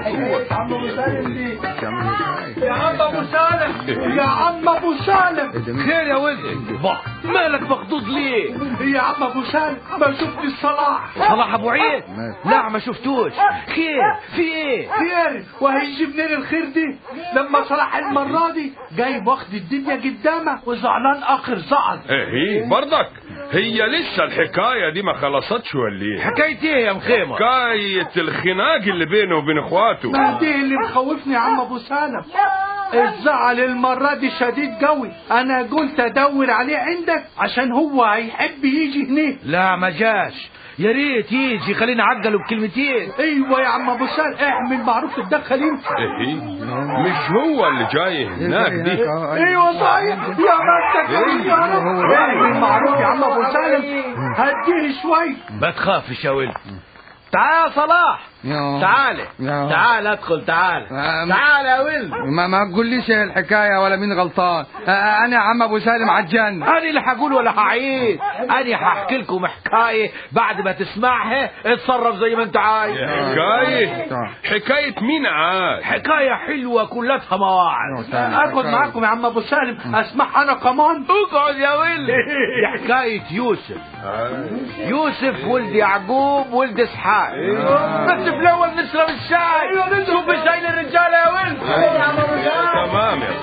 عم ابو سالم دي يا عم ابو سالم، يا عم ابو سالم. خير يا ولدي؟ مالك مخضوض ليه؟ يا عم ابو سالم ما شفتش صلاح. صلاح ابو عيد؟ لا ما شفتوش. خير في ايه؟ خير، وهيجي منين الخير دي لما صلاح المرة دي جاي واخد الدنيا قدامه وزعلان اخر زعل. ايه برضك هي لسه الحكاية دي ما خلصتش ولا ايه؟ حكاية ايه يا مخيمة؟ حكاية الخناق اللي بينه وبين اخواته. ما دي اللي مخوفني يا عم ابو سالم. الزعل المرة دي شديد قوي. انا قلت ادور عليه عندك عشان هو هيحب يجي هنا. لا ما جاش، يا ريت يجي خلينا عجله بكلمتين. ايوه يا عم ابو سالم، اعمل معروف تتدخل انت. ايه مش هو اللي جاي هناك دي؟ ايوه صحيح يا مالك يا رب. اعمل معروف يا عم ابو سالم، هديه شوي. ما تخافش يا ولد. تعال يا صلاح، تعال ادخل. تعال يا ولد. ما تقوليش الحكايه ولا مين غلطان. انا يا عم ابو سالم عالجنة. انا اللي هقول ولا هعيد؟ انا هحكي لكم حكايه بعد ما تسمعها اتصرف زي ما انت عايز. حكايه مين عاد؟ حكايه حلوه كلها مواعظ. اخد معاكم يا عم ابو سالم اسمعها انا كمان. اقعد يا ولد. حكايه يوسف ولد يعقوب ولد اسحاق. بس في الاول نشرب الشاي. شوف الشاي للرجاله يا ولد. تمام يا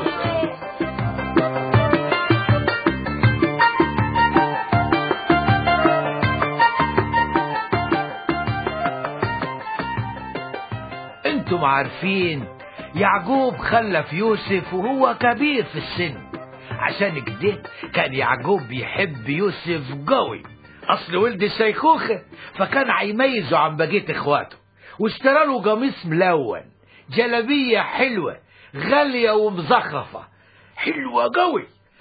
انتم عارفين يعقوب خلف يوسف وهو كبير في السن، عشان كده كان يعقوب بيحب يوسف قوي. اصل ولد الشيخوخه، فكان هيميزه عن بقيه اخواته، واشترى له قميص ملون، جلابيه حلوه غاليه ومزخرفه حلوه قوي.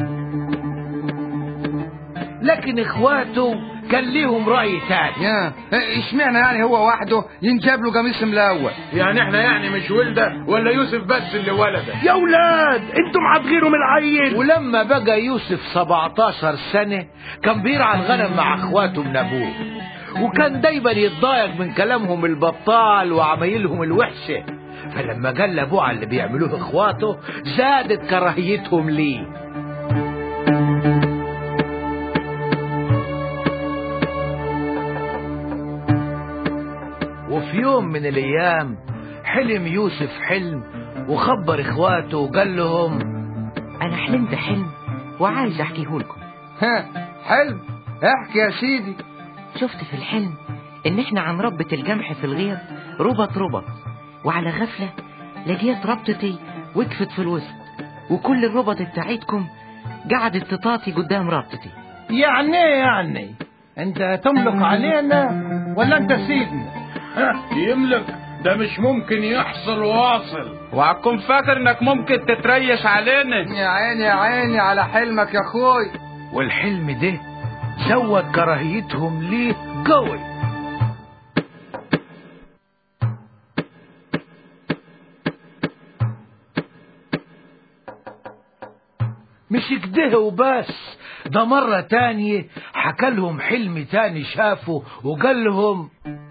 لكن اخواته كان ليهم راي تاني. اشمعنى يعني هو وحده ينجاب له قميص ملون؟ يعني احنا مش ولده ولا يوسف بس اللي ولده؟ يا ولاد انتم عبغيروا من العيل. ولما بقى يوسف 17 سنة كان بيرعى الغنم مع اخواته من ابوه، وكان دايما يتضايق من كلامهم البطال وعمايلهم الوحشة. فلما قال لابوه على اللي بيعملوه اخواته زادت كراهيتهم ليه. وفي يوم من الايام حلم يوسف حلم وخبر اخواته وقال لهم انا حلمت حلم وعايز احكيه لكم. حلم؟ احكي يا سيدي. شفت في الحلم ان احنا عن ربة الجمح في الغيط ربط، وعلى غفلة لقيت ربطتي وقفت في الوسط، وكل الربط بتاعتكم قعدت تطاطي قدام ربطتي. يعني انت تملك علينا ولا انت سيدنا؟ يملك ده مش ممكن يحصل واصل. وهتكون فاكر انك ممكن تتريش علينا؟ يا عيني على حلمك يا اخوي. والحلم ده زود كراهيتهم ليه قوي. مش كده وبس، ده مرة تانية حكى لهم حلم تاني شافه وقال لهم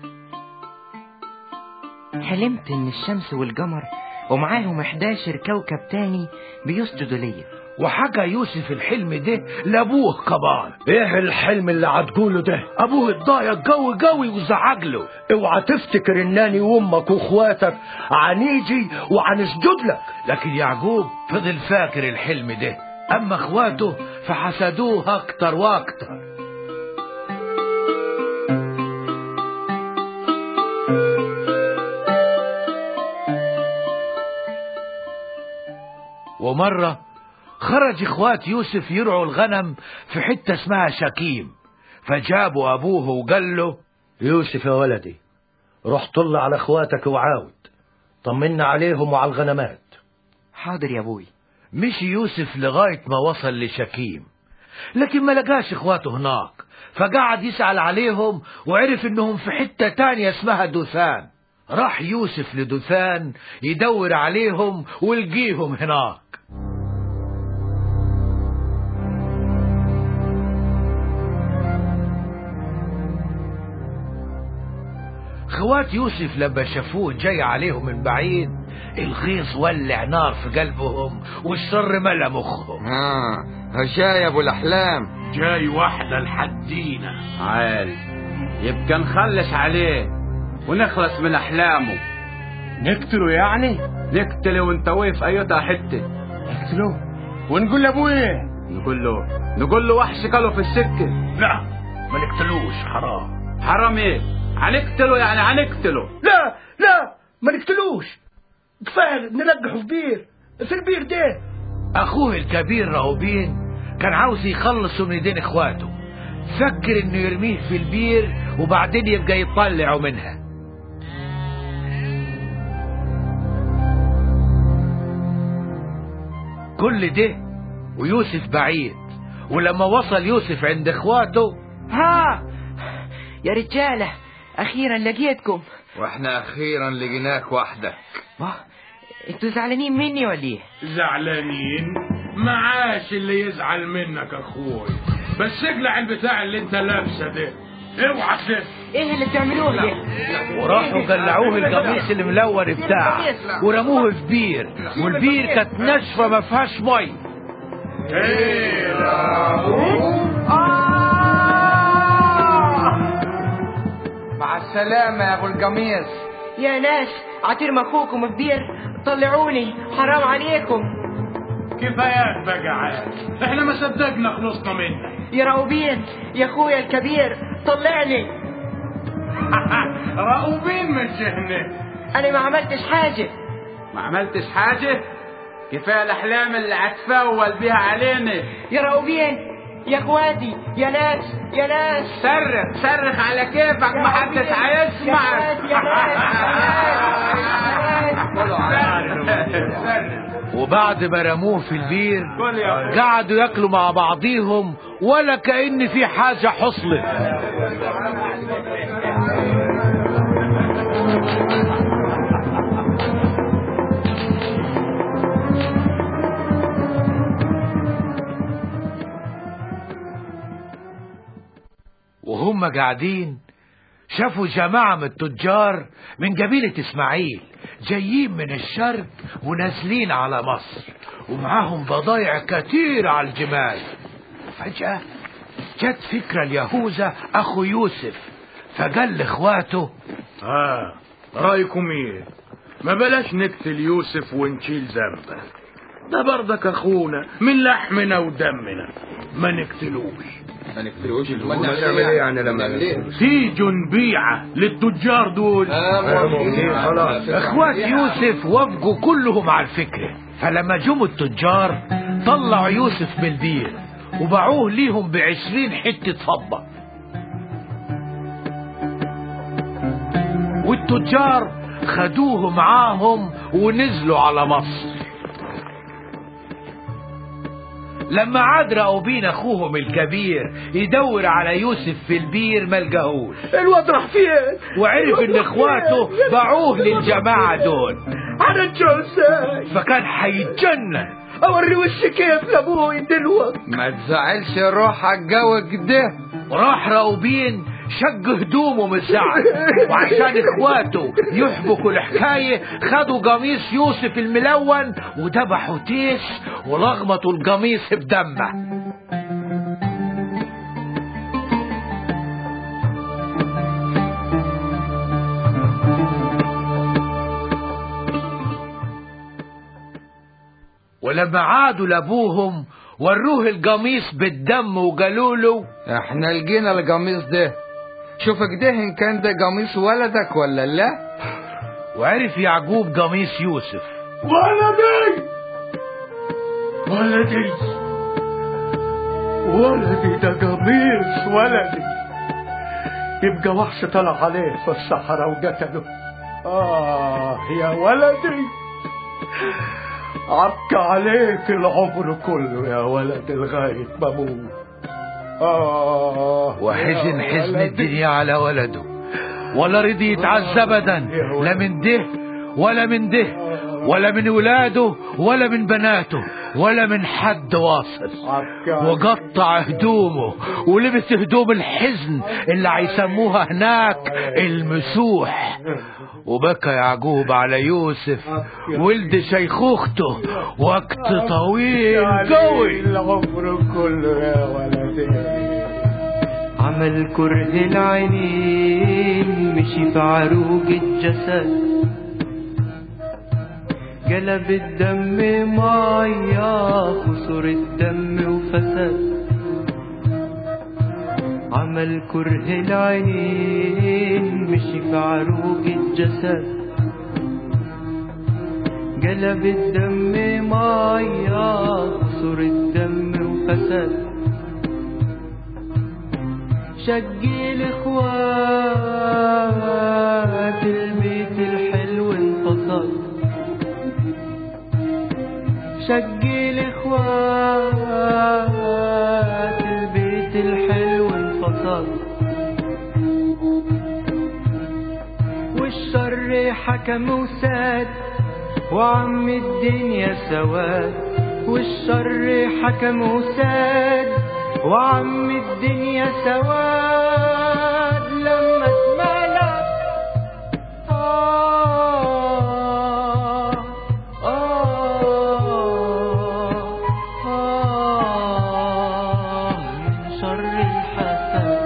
حلمت ان الشمس والقمر ومعاهم 11 كوكب تاني بيسجدوا ليا. وحكى يوسف الحلم ده لابوه كمان. ايه الحلم اللي هتقوله ده؟ ابوه اتضايق قوي وزعق له اوعى تفتكر انني وامك واخواتك هنيجي وهنسجد لك. لكن يعقوب فضل فاكر الحلم ده، اما اخواته فحسدوه اكتر واكتر. ومرة خرج اخوات يوسف يرعوا الغنم في حتة اسمها شكيم، فجابوا ابوه وقال له يوسف يا ولدي روح طل على اخواتك وعاود طمنا عليهم وعلى الغنمات. حاضر يا ابوي. مشي يوسف لغاية ما وصل لشكيم، لكن ما لقاش اخواته هناك، فقعد يسأل عليهم وعرف انهم في حتة تانية اسمها دوثان. راح يوسف لدوثان يدور عليهم ولقيهم هناك. خوات يوسف لما شافوه جاي عليهم من بعيد الغيظ ولع نار في قلبهم والشر ملا مخهم. جاي ابو الاحلام، جاي واحدة لحدينا. عال يبقى نخلص عليه ونخلص من احلامه. نقتله يعني؟ نقتله وانت واقف ايوتا حتة. نقتله ونقول لابوه ايه؟ نقول له وحش كله في السكة. لا ما نقتلوش، حرام. حرام ايه؟ هنقتله يعني هنقتله. لا ما نقتلوش، كفايه نلقحه في البير ده. اخوه الكبير راوبين كان عاوز يخلصه من ايدين اخواته، فكر انه يرميه في البير وبعدين يبقى يطلعه منها. كل ده ويوسف بعيد، ولما وصل يوسف عند اخواته ها يا رجالة اخيرا لقيتكم. واحنا اخيرا لقيناك وحدك. انتوا زعلانين مني ولا ايه؟ زعلانين؟ معاش اللي يزعل منك اخوي، بس اقلع البتاع اللي انت لابسه ده، اوعى تلف. ايه اللي بتعملوه ده؟ وراحوا قلعوه القميص الملون بتاعه ورموه في بير، والبير كانت ناشفه ما فيهاش مي. مع السلامة يا ابو القميص. يا ناس عترم اخوكم في بير، طلعوني حرام عليكم. كفايات بقى عاد، احنا ما صدقنا خلصنا منك. يا راوبين يا اخويا الكبير طلعني. راوبين من جهنة. انا ما عملتش حاجة. ما عملتش حاجة؟ كفاية الاحلام اللي هتفول بيها علينا. يا راوبين يا اخواتي يا ناس صرخ على كيفك، ما حدش هيسمعك. وبعد ما رموه في البير قعدوا ياكلوا مع بعضيهم ولا كأن في حاجة حصلت. وهم قاعدين شافوا جماعة من التجار من قبيلة اسماعيل جايين من الشرق ونازلين على مصر، ومعاهم بضايع كتير على الجمال. فجأة جت فكرة اليهوذا اخو يوسف، فقال لاخواته رايكم ايه؟ ما بلاش نقتل يوسف ونشيل ذنبه، ده برضك اخونا من لحمنا ودمنا، ما نقتلوش. نعمل ايه يعني لما تيجوا نبيعه للتجار دول؟ خلاص. اخوات يوسف وافقوا كلهم على الفكرة، فلما جم التجار طلعوا يوسف من البير وباعوه ليهم ب20 حتة فضة. والتجار خدوه معاهم ونزلوا على مصر. لما عاد راوبين اخوهم الكبير يدور على يوسف في البير ما لقاهوش. الواد راح فين؟ وعرف ان اخواته باعوه للجماعة دول. هنرجعه ازاي؟ فكان هيتجنن. اوري وشي كيف لابوي دلوقتي. ما تزعلش روحك جو كده. وراح راوبين شق هدومه من الزعل، وعشان اخواته يحبكوا الحكاية خدوا قميص يوسف الملون وذبحوا تيس ولغمطوا القميص بدمه. ولما عادوا لابوهم وروه القميص بالدم وقالوا له احنا لقينا القميص ده، شوف كده ان كان ده قميص ولدك ولا لا. وعرف يعقوب قميص يوسف. ولدي ده قميص ولدي. يبقى وحش طلع عليه في الصحراء وقتله. يا ولدي عك عليك العمر كله يا ولد لغاية ما اموت. وحزن حزن الدنيا على ولده، ولا رضي يتعذب ابدا، لا من ده ولا من ده، ولا من ولاده ولا من بناته ولا من حد واصل، وقطع هدومه ولبس هدوم الحزن اللي هيسموها هناك المسوح، وبكى يعقوب على يوسف ولد شيخوخته وقت طويل قوي. العمر كله يا ولدي عمل كره العينين، مشي في عروق الجسد، قلب الدم مياه خسر الدم وفسد. عمل كره العينين، مشي في عروق الجسد، قلب الدم مياه خسر الدم وفسد. شقي الاخوات البيت الحلو انفصل، شقي الاخوات البيت الحلو انفصل. والشر حكم وساد وعم الدنيا سواد، والشر حكم وساد وعم الدنيا سواد. لما اتمنى من شر الحسد.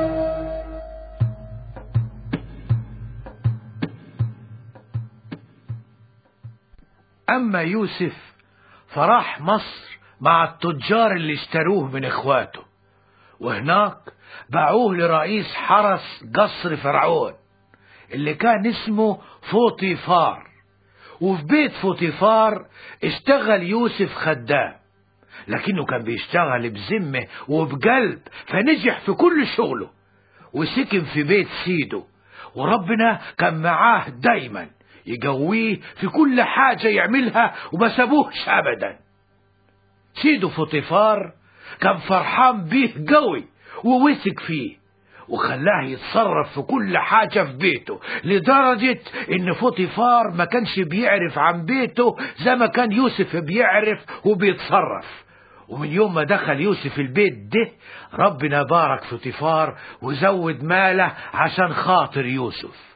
أما يوسف فراح مصر مع التجار اللي اشتروه من اخواته، وهناك باعوه لرئيس حرس قصر فرعون اللي كان اسمه فوطيفار. وفي بيت فوطيفار اشتغل يوسف خدام، لكنه كان بيشتغل بذمة وبقلب، فنجح في كل شغله وسكن في بيت سيده، وربنا كان معاه دايما يقويه في كل حاجة يعملها وما سابوهش أبدا. سيده فوطيفار كان فرحان بيه قوي ووثق فيه، وخلاه يتصرف في كل حاجة في بيته، لدرجة ان فوطيفار ما كانش بيعرف عن بيته زي ما كان يوسف بيعرف وبيتصرف. ومن يوم ما دخل يوسف البيت ده ربنا بارك فوطيفار وزود ماله عشان خاطر يوسف.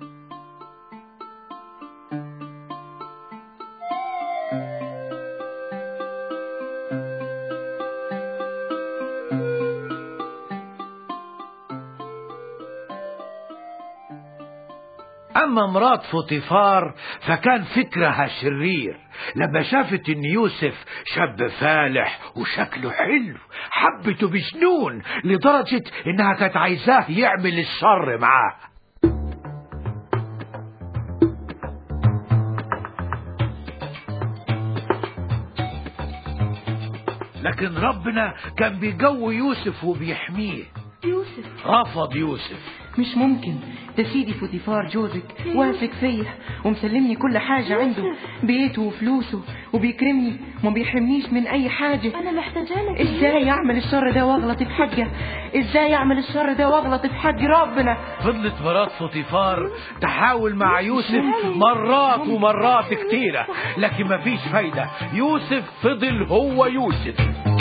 أما مرات فوطيفار فكان فكرها شرير، لما شافت إن يوسف شاب فالح وشكله حلو حبته بجنون، لدرجة إنها كانت عايزاه يعمل الشر معاه. لكن ربنا كان بيقوي يوسف وبيحميه. يوسف رفض يوسف. مش ممكن، ده سيدي فوطيفار جوزك واثق فيا ومسلمني كل حاجة عنده، بيته وفلوسه، وبيكرمني وما بيحرمنيش من أي حاجة. أنا محتاجة لك. إزاي أعمل الشر ده وأغلط في حقه؟ إزاي أعمل الشر ده وأغلط في حق ربنا؟ فضلت مرات فوطيفار تحاول مع يوسف مرات ومرات كتيرة، لكن مفيش فايدة. يوسف فضل هو يوسف.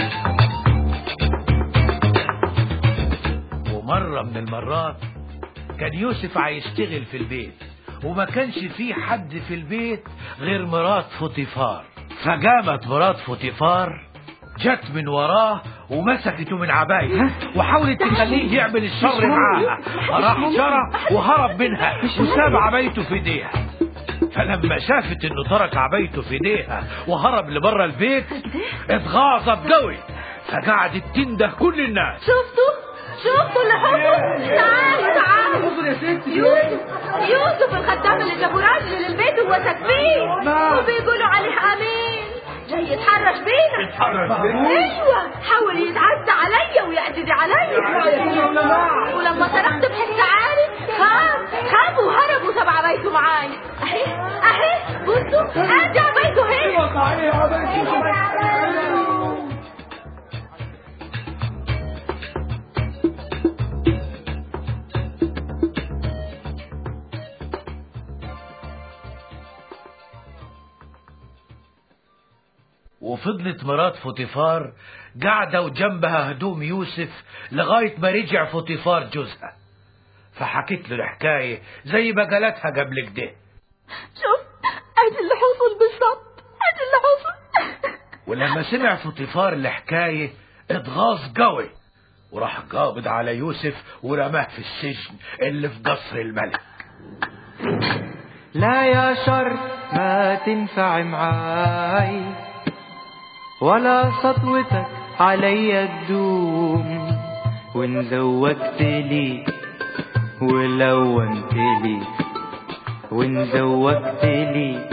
ومرة من المرات كان يوسف هيشتغل في البيت، وما كانش فيه حد في البيت غير مرات فوطيفار. فقامت مرات فوطيفار جت من وراه ومسكته من عبايته وحاولت تخليه يعمل الشر معاها. راح جرى وهرب منها وساب عبايته في ايديها. فلما شافت انه ترك عبايته في ايديها وهرب لبره البيت اتغاظت قوي، فقعدت تنده كل الناس. شفتوا اللي حصل؟ تعالوا يوسف الخدام اللي جابوا راجل للبيت ووثق فيه وبيقولوا عليه امين، جاي يتحرش بينا. ايوه، حاول يتعدى عليا ويعتدي عليا، ولما صرخت بحس عالي خاف وهرب وساب عبايته معاي. اهي بصوا ادي عبايته اهي. وفضلت مرات فوطيفار قاعدة وجنبها هدوم يوسف لغاية ما رجع فوطيفار جوزها، فحكيت له الحكاية زي ما قالتها قبل كده. شوف ادي اللي حصل بالظبط، ادي اللي حصل. ولما سمع فوطيفار الحكاية اتغاظ قوي، وراح قابض على يوسف ورماه في السجن اللي في قصر الملك. لا يا شر ما تنفع معاي، ولا سطوتك علي تدوم، وان زوجت لي ولونت لي، وان زوجت لي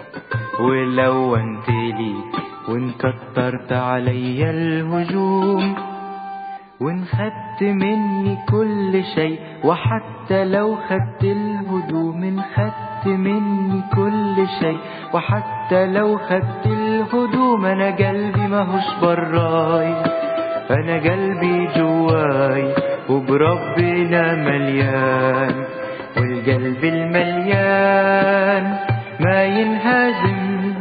ولونت لي، وان كترت علي الهجوم، وان خدت مني كل شيء، وحتى لو خدت الهدوم، ان خدت مني كل شيء، وحتى لو خدت الهدوم، انا قلبي ماهوش براي، انا قلبي جواي وبربنا مليان، والقلب المليان ما ينهزم،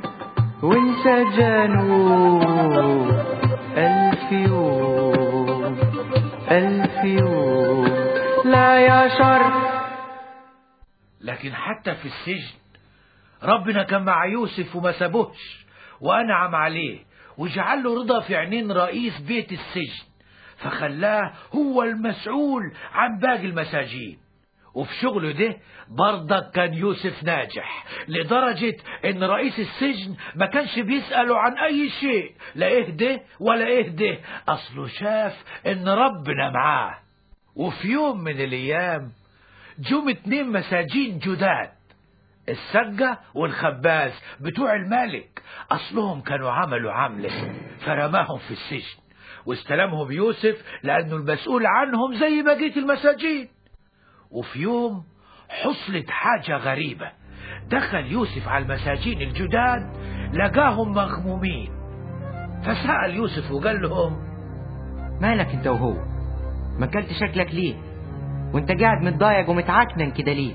وانسجنوا ألف يوم ألف يوم. لا يا شر. لكن حتى في السجن ربنا كان مع يوسف وما سابوهش، وأنعم عليه وجعل له رضا في عينين رئيس بيت السجن، فخلاه هو المسؤول عن باقي المساجين. وفي شغله ده برضك كان يوسف ناجح، لدرجة ان رئيس السجن ما كانش بيسأله عن اي شيء، لا ايه ده ولا ايه ده، اصله شاف ان ربنا معاه. وفي يوم من الايام جم 2 مساجين جداد، السجة والخباز بتوع الملك، اصلهم كانوا عملوا عملة فرماهم في السجن، واستلمهم يوسف لانه المسؤول عنهم زي بقية المساجين. وفي يوم حصلت حاجة غريبة، دخل يوسف على المساجين الجداد لقاهم مغمومين، فسأل يوسف وقال لهم: مالك انت وهو؟ ما اكلت شكلك ليه؟ وانت قاعد متضايق ومتعكنن كده ليه؟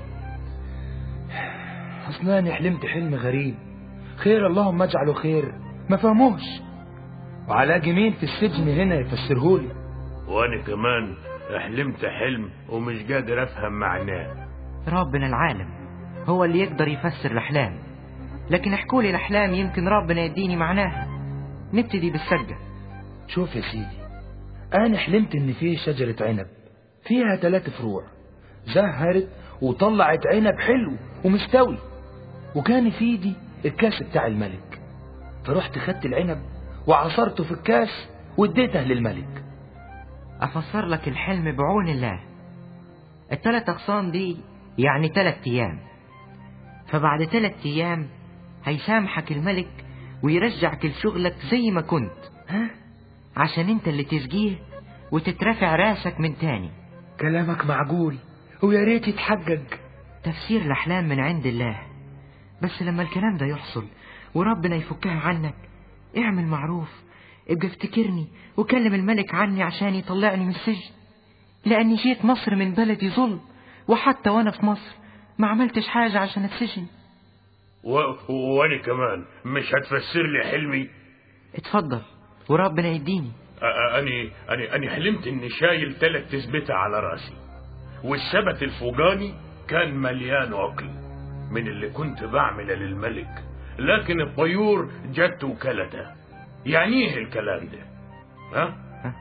حسناني حلمت حلم غريب، خير اللهم اجعله خير، ما فهموش، وعلاقي مين في السجن هنا يفسرهولي. وانا كمان حلمت حلم ومش قادر افهم معناه. ربنا العالم هو اللي يقدر يفسر الاحلام، لكن احكولي الاحلام يمكن ربنا يديني معناها. نبتدي بالسجة. شوف يا سيدي، انا حلمت ان في شجرة عنب فيها 3 فروع، زهرت وطلعت عنب حلو ومستوي، وكان في ايدي الكاس بتاع الملك، فرحت خدت العنب وعصرته في الكاس واديته للملك. افسر لك الحلم بعون الله. ال3 أغصان دي يعني 3 أيام، فبعد 3 أيام هيسامحك الملك ويرجعك لشغلك زي ما كنت، عشان انت اللي تسقيه وتترفع راسك من تاني. كلامك معقول ويا ريت يتحقق. تفسير الأحلام من عند الله، بس لما الكلام ده يحصل وربنا يفكها عنك، اعمل معروف، ابقى افتكرني وكلم الملك عني عشان يطلعني من السجن، لأني جيت مصر من بلدي ظلم، وحتى وانا في مصر ما عملتش حاجة عشان اتسجن. وانا كمان مش هتفسر لي حلمي؟ اتفضل وربنا يديني. أنا حلمت اني شايل 3 تثبيتة على راسي، والسبت الفوقاني كان مليان عقل من اللي كنت بعمله للملك، لكن الطيور جت وكلتها. يعني ايه الكلام ده؟ ها؟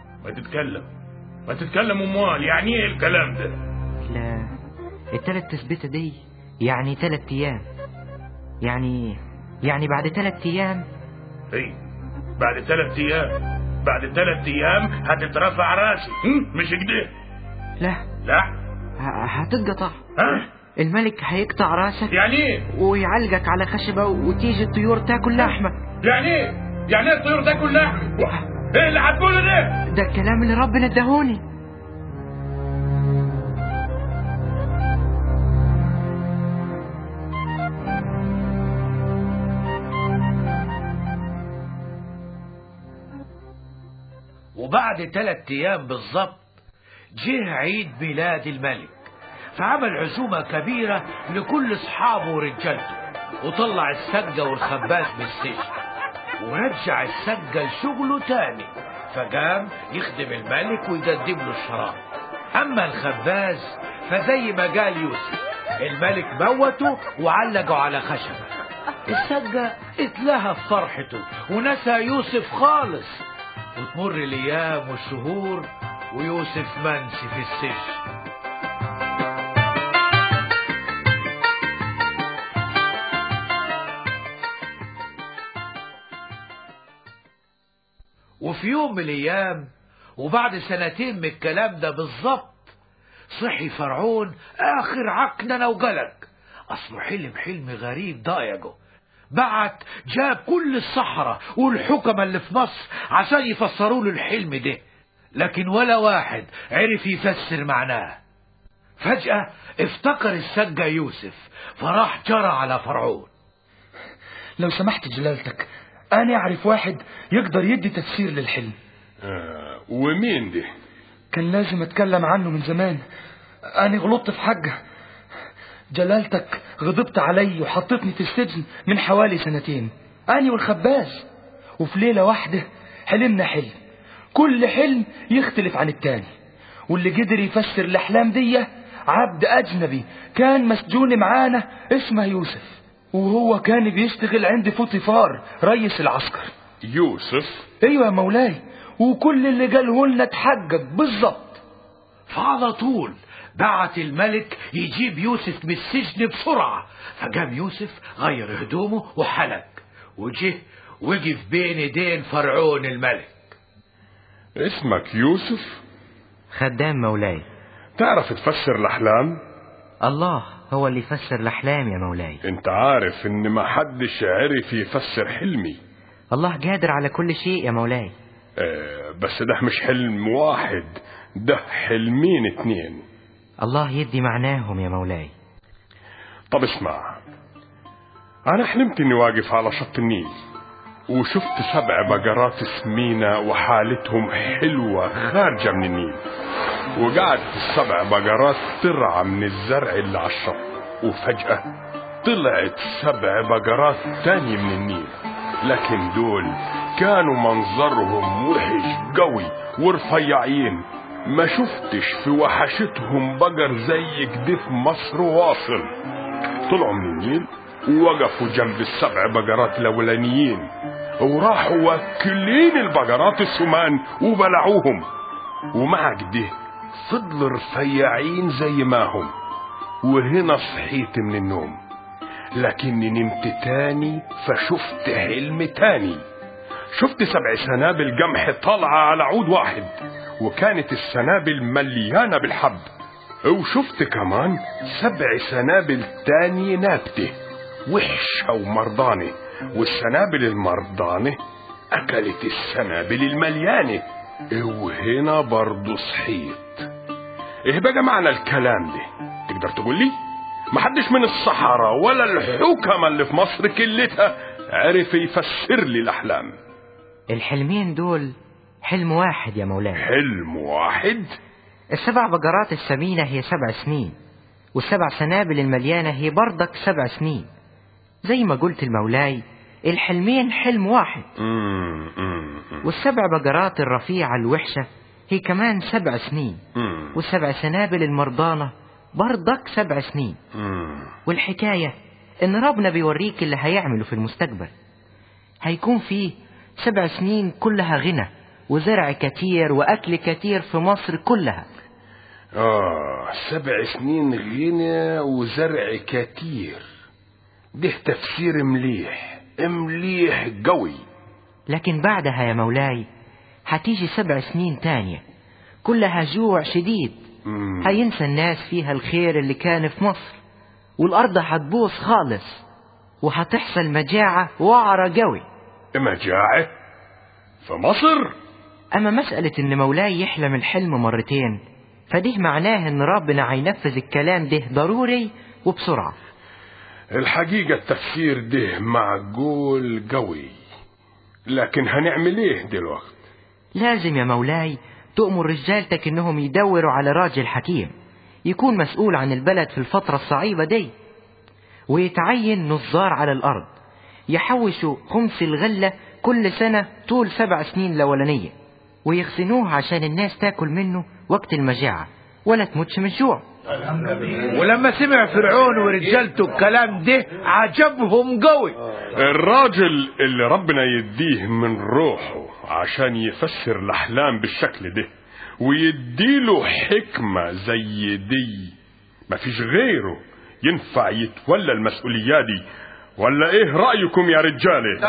ما تتكلم امال، يعني ايه الكلام ده؟ لا، ال3 تثبيتة دي يعني 3 أيام، يعني بعد 3 أيام. ايه بعد 3 ايام؟ بعد 3 ايام هتترفع راسي، مش كده؟ لا هتتقطع. الملك هيقطع راسك. يعني ايه؟ ويعلقك على خشبة وتيجي الطيور تاكل لحمك. يعني ايه الطيور تاكل لحمي؟ ايه اللي هتقوله ده؟ ده الكلام اللي ربنا اداهوني. وبعد 3 أيام بالظبط جه عيد ميلاد الملك، فعمل عزومة كبيرة لكل أصحابه ورجالته، وطلع السجة والخباز من السجن، ورجع السجة لشغله تاني، فقام يخدم الملك ويقدم له الشراب. أما الخباز فزي ما قال يوسف، الملك موته وعلقه على خشبة. السجة اتلهى في فرحته ونسى يوسف خالص، وتمر الأيام والشهور ويوسف منسي في السجن. وفي يوم من الأيام وبعد سنتين من الكلام ده بالظبط، صحي فرعون آخر عكننة وقلق، أصله حلم غريب ضايقه. بعت جاب كل السحرة والحكمة اللي في مصر عشان يفسروا له الحلم ده، لكن ولا واحد عرف يفسر معناه. فجأة افتكر السجة يوسف، فراح جرى على فرعون. لو سمحت جلالتك، أنا أعرف واحد يقدر يدي تفسير للحلم. ومين ده؟ كان لازم أتكلم عنه من زمان، أنا غلطت في حاجة. جلالتك غضبت علي وحطتني في السجن من حوالي 2 سنين، أنا والخباز، وفي ليلة واحدة حلمنا حلم، كل حلم يختلف عن التاني، واللي قدر يفسر الأحلام دي عبد أجنبي كان مسجون معانا اسمه يوسف، وهو كان بيشتغل عند فوطيفار رئيس العسكر. يوسف؟ ايوه يا مولاي، وكل اللي قاله لنا اتحقق بالظبط. فعلى طول بعت الملك يجيب يوسف من السجن بسرعة، فقام يوسف غير هدومه وحلق وجه وقف بين ايدين فرعون الملك. اسمك يوسف؟ خدام مولاي. تعرف تفسر الأحلام؟ الله هو اللي يفسر الأحلام يا مولاي. انت عارف ان ما حدش عرف يفسر حلمي. الله قادر على كل شيء يا مولاي. بس ده مش حلم واحد، ده حلمين 2. الله يدي معناهم يا مولاي. طب اسمع، انا حلمت اني واقف على شط النيل وشفت 7 بقرات سمينة وحالتهم حلوة خارجة من النيل، وقعدت 7 بقرات ترعى من الزرع اللي على الشط، وفجأة طلعت 7 بقرات تاني من النيل، لكن دول كانوا منظرهم وحش قوي ورفيعين، ما شفتش في وحشتهم بقر زي كده في مصر واصل. طلعوا من النيل ووقفوا جنب 7 بقرات الاولانيين، وراحوا واكلين البقرات السمان وبلعوهم، ومع كده فضلوا رفيعين زي ما هم. وهنا صحيت من النوم، لكني نمت تاني فشفت حلم تاني. شفت 7 سنابل قمح طالعة على عود واحد، وكانت السنابل مليانة بالحب، وشفت كمان 7 سنابل تاني نابتة وحشة ومرضانة، والسنابل المرضانة أكلت السنابل المليانة. وهنا برضو صحيت. ايه بقى معنى الكلام ده؟ تقدر تقول لي؟ محدش من الصحراء ولا الحكمة اللي في مصر كلتها عرف يفسر لي الأحلام. الحلمين دول حلم واحد يا مولاي. حلم واحد؟ 7 بقرات السمينة هي 7 سنين، وال7 سنابل المليانة هي برضك 7 سنين. زي ما قلت المولاي، الحلمين حلم واحد. وال7 بقرات الرفيعة الوحشة هي كمان 7 سنين، وال7 سنابل المرضانة برضك 7 سنين. والحكاية ان ربنا بيوريك اللي هيعمله في المستقبل. هيكون فيه 7 سنين كلها غنى وزرع كتير وأكل كتير في مصر كلها. 7 سنين غنى وزرع كتير، ده تفسير مليح قوي. لكن بعدها يا مولاي هتيجي 7 سنين تانية كلها جوع شديد. هينسى الناس فيها الخير اللي كان في مصر، والأرض هتبوظ خالص، وهتحصل مجاعة وعرة قوي. مجاعة في مصر؟ أما مسألة إن مولاي يحلم الحلم مرتين، فده معناه إن ربنا هينفذ الكلام ده ضروري وبسرعة. الحقيقة التفسير ده معقول قوي، لكن هنعمل ايه دلوقتي؟ لازم يا مولاي تؤمر رجالتك إنهم يدوروا على راجل حكيم يكون مسؤول عن البلد في الفترة الصعيبة دي، ويتعين نظار على الأرض يحوشوا خمس الغلة كل سنة طول 7 سنين الأولانية، ويخزنوه عشان الناس تاكل منه وقت المجاعة ولا تموتش من جوع. ولما سمع فرعون ورجالته الكلام ده عجبهم قوي. الراجل اللي ربنا يديه من روحه عشان يفسر الأحلام بالشكل ده ويديله حكمة زي دي مفيش غيره ينفع يتولى المسؤولية دي، ولا ايه رأيكم يا رجالة؟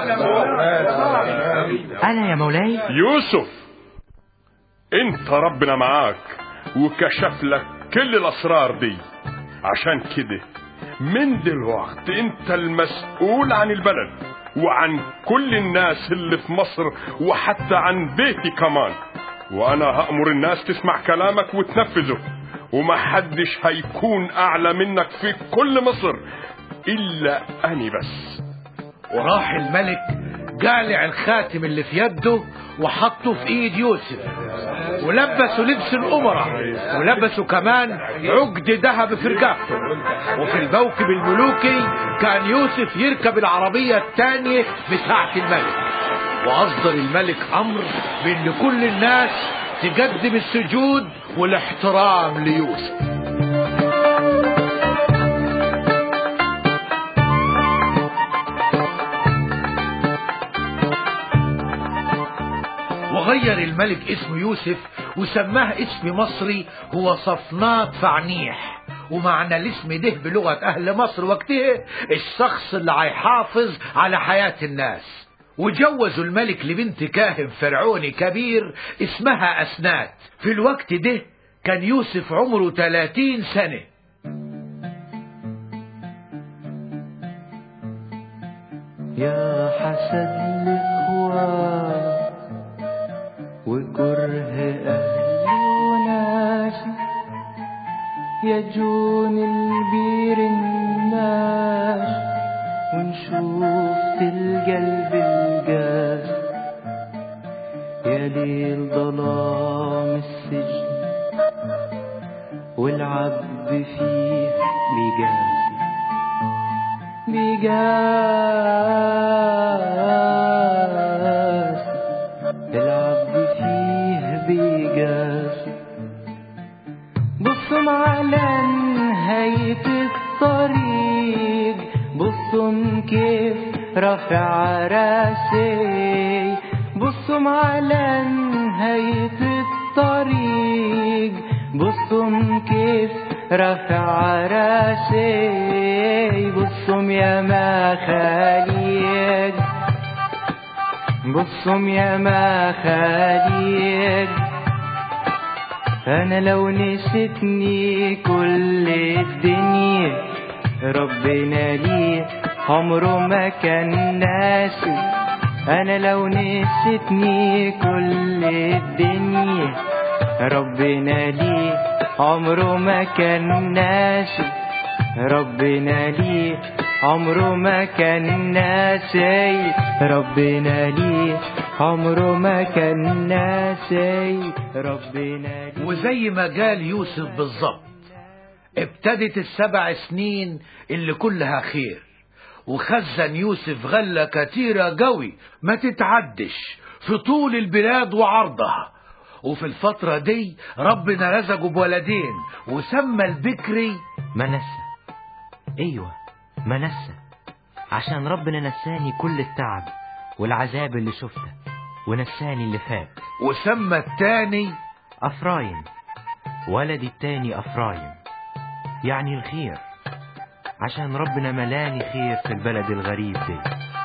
أنا يا مولاي يوسف، انت ربنا معاك وكشف لك كل الأسرار دي، عشان كده من دلوقت انت المسؤول عن البلد وعن كل الناس اللي في مصر وحتى عن بيتي كمان، وانا هأمر الناس تسمع كلامك وتنفذه، ومحدش هيكون اعلى منك في كل مصر الا اني بس. وراح الملك قالع الخاتم اللي في يده وحطه في ايد يوسف، ولبسوا لبس الأمراء، ولبسوا كمان عقد ذهب في رقبته. وفي الموكب الملوكي كان يوسف يركب العربية الثانية بتاعة الملك، وأصدر الملك أمر بأن كل الناس تقدم السجود والاحترام ليوسف. وغير الملك اسم يوسف وسماه اسم مصري هو صفنات فعنيح، ومعنى الاسم ده بلغة أهل مصر وقتها الشخص اللي هيحافظ على حياة الناس. وجوزوا الملك لبنت كاهن فرعوني كبير اسمها أسنات. في الوقت ده كان يوسف عمره 30 سنة. يا حسد الإخوة وكره أهل وناس، يا جون البير الناس ونشوف القلب القاس، يا ليل ظلام السجن والعبد فيه بيقاس العبد فيه بيقاس. بصم على نهاية الطريق، بصم كيف رافع راسي، بصم على نهاية الطريق، بصم كيف رافع راسي، بصم يا ما خاليك، بصم يا ما خاليك، أنا لو نسيتني كل الدنيا ربنا لي عمره ما كان ناسي، أنا لو نسيتني كل الدنيا ربنا لي عمره ما كان ناسي، ربنا لي عمره ما كان ناسي، ربنا لي عمره ما كان ناسي، ربنا لي. وزي ما قال يوسف بالظبط ابتدت ال7 سنين اللي كلها خير، وخزن يوسف غلة كتيرة قوي ما تتعدش في طول البلاد وعرضها. وفي الفترة دي ربنا رزقه بولدين وسمى البكري منسى. ايوه منسى، عشان ربنا نساني كل التعب والعذاب اللي شفته ونساني اللي فات. وسمى التاني أفرايم، ولدي التاني أفرايم يعني الخير، عشان ربنا ملاني خير في البلد الغريب دي.